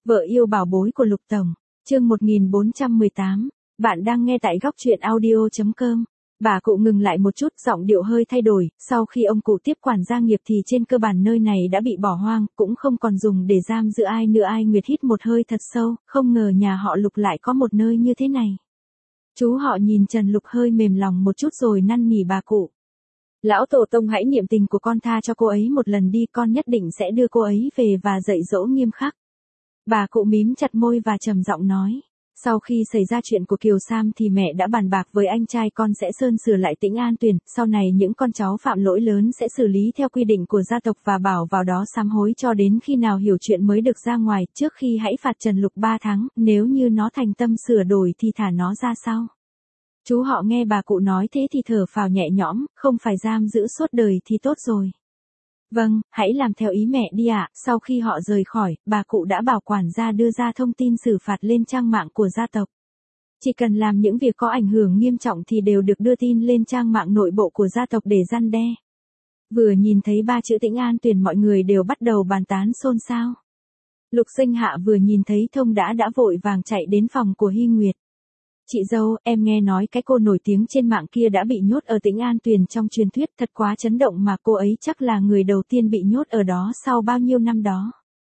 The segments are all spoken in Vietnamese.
Vợ yêu bảo bối của Lục Tổng, chương 1418, bạn đang nghe tại góc truyện audio.com. Bà cụ ngừng lại một chút, giọng điệu hơi thay đổi, sau khi ông cụ tiếp quản gia nghiệp thì trên cơ bản nơi này đã bị bỏ hoang, cũng không còn dùng để giam giữ ai nữa. Ai Nguyệt hít một hơi thật sâu, không ngờ nhà họ Lục lại có một nơi như thế này. Chú họ nhìn Trần Lục hơi mềm lòng một chút rồi năn nỉ bà cụ. Lão tổ tông hãy niệm tình của con, tha cho cô ấy một lần đi, con nhất định sẽ đưa cô ấy về và dạy dỗ nghiêm khắc. Bà cụ mím chặt môi và trầm giọng nói. Sau khi xảy ra chuyện của Kiều Sam thì mẹ đã bàn bạc với anh trai con sẽ sơn sửa lại Tĩnh An Tuyền, sau này những con cháu phạm lỗi lớn sẽ xử lý theo quy định của gia tộc và bảo vào đó sám hối cho đến khi nào hiểu chuyện mới được ra ngoài. Trước khi hãy phạt Trần Lục 3 tháng, nếu như nó thành tâm sửa đổi thì thả nó ra sau. Chú họ nghe bà cụ nói thế thì thở phào nhẹ nhõm, không phải giam giữ suốt đời thì tốt rồi. Vâng, hãy làm theo ý mẹ đi ạ. Sau khi họ rời khỏi, bà cụ đã bảo quản gia đưa ra thông tin xử phạt lên trang mạng của gia tộc. Chỉ cần làm những việc có ảnh hưởng nghiêm trọng thì đều được đưa tin lên trang mạng nội bộ của gia tộc để răn đe. Vừa nhìn thấy 3 chữ Tĩnh An Tuyền mọi người đều bắt đầu bàn tán xôn xao. Lục Sinh Hạ vừa nhìn thấy thông đã vội vàng chạy đến phòng của Hy Nguyệt. Chị dâu, em nghe nói cái cô nổi tiếng trên mạng kia đã bị nhốt ở Tĩnh An Tuyền trong truyền thuyết, thật quá chấn động mà. Cô ấy chắc là người đầu tiên bị nhốt ở đó sau bao nhiêu năm đó.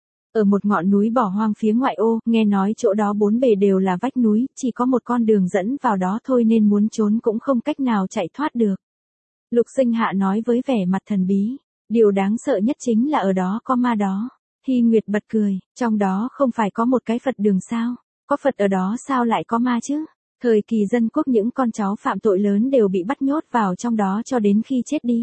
Ở một ngọn núi bỏ hoang phía ngoại ô, nghe nói chỗ đó bốn bề đều là vách núi, chỉ có một con đường dẫn vào đó thôi nên muốn trốn cũng không cách nào chạy thoát được. Lục Sinh Hạ nói với vẻ mặt thần bí, điều đáng sợ nhất chính là ở đó có ma đó. Hy Nguyệt bật cười, trong đó không phải có một cái Phật đường sao? Có Phật ở đó sao lại có ma chứ? Thời kỳ dân quốc những con cháu phạm tội lớn đều bị bắt nhốt vào trong đó cho đến khi chết đi.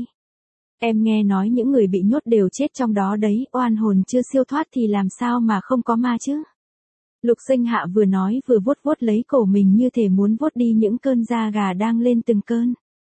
Em nghe nói những người bị nhốt đều chết trong đó đấy, oan hồn chưa siêu thoát thì làm sao mà không có ma chứ? Lục Sinh Hạ vừa nói vừa vuốt vuốt lấy cổ mình như thể muốn vuốt đi những cơn da gà đang lên từng cơn.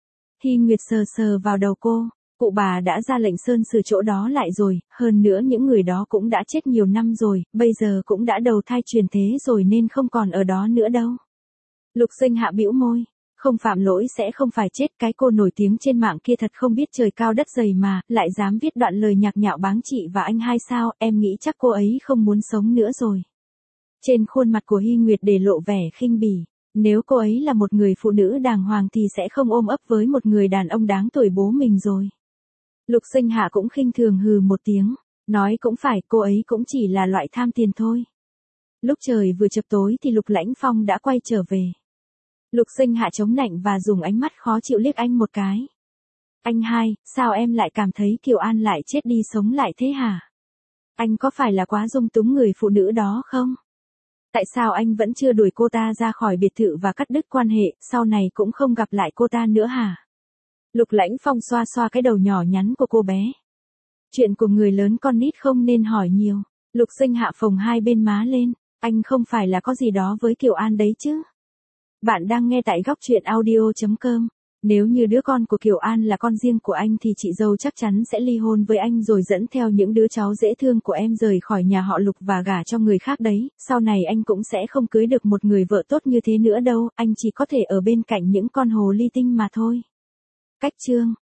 Hy Nguyệt sờ sờ vào đầu cô, cụ bà đã ra lệnh sơn sửa chỗ đó lại rồi, hơn nữa những người đó cũng đã chết nhiều năm rồi, bây giờ cũng đã đầu thai chuyển thế rồi nên không còn ở đó nữa đâu. Lục Sinh Hạ bĩu môi, không phạm lỗi sẽ không phải chết, cái cô nổi tiếng trên mạng kia thật không biết trời cao đất dày mà, lại dám viết đoạn lời nhạc nhạo báng chị và anh hai sao, em nghĩ chắc cô ấy không muốn sống nữa rồi. Trên khuôn mặt của Hy Nguyệt để lộ vẻ khinh bỉ, nếu cô ấy là một người phụ nữ đàng hoàng thì sẽ không ôm ấp với một người đàn ông đáng tuổi bố mình rồi. Lục Sinh Hạ cũng khinh thường hừ một tiếng, nói cũng phải, cô ấy cũng chỉ là loại tham tiền thôi. Lúc trời vừa chập tối thì Lục Lãnh Phong đã quay trở về. Lục Sinh Hạ chống nạnh và dùng ánh mắt khó chịu liếc anh một cái. Anh hai, sao em lại cảm thấy Kiều An lại chết đi sống lại thế hả? Anh có phải là quá dung túng người phụ nữ đó không? Tại sao anh vẫn chưa đuổi cô ta ra khỏi biệt thự và cắt đứt quan hệ, sau này cũng không gặp lại cô ta nữa hả? Lục Lãnh Phong xoa xoa cái đầu nhỏ nhắn của cô bé. Chuyện của người lớn con nít không nên hỏi nhiều. Lục Sinh Hạ phồng hai bên má lên, anh không phải là có gì đó với Kiều An đấy chứ? Bạn đang nghe tại góc truyện audio.com. Nếu như đứa con của Kiều An là con riêng của anh thì chị dâu chắc chắn sẽ ly hôn với anh rồi dẫn theo những đứa cháu dễ thương của em rời khỏi nhà họ Lục và gả cho người khác đấy, sau này anh cũng sẽ không cưới được một người vợ tốt như thế nữa đâu, anh chỉ có thể ở bên cạnh những con hồ ly tinh mà thôi. Cách chương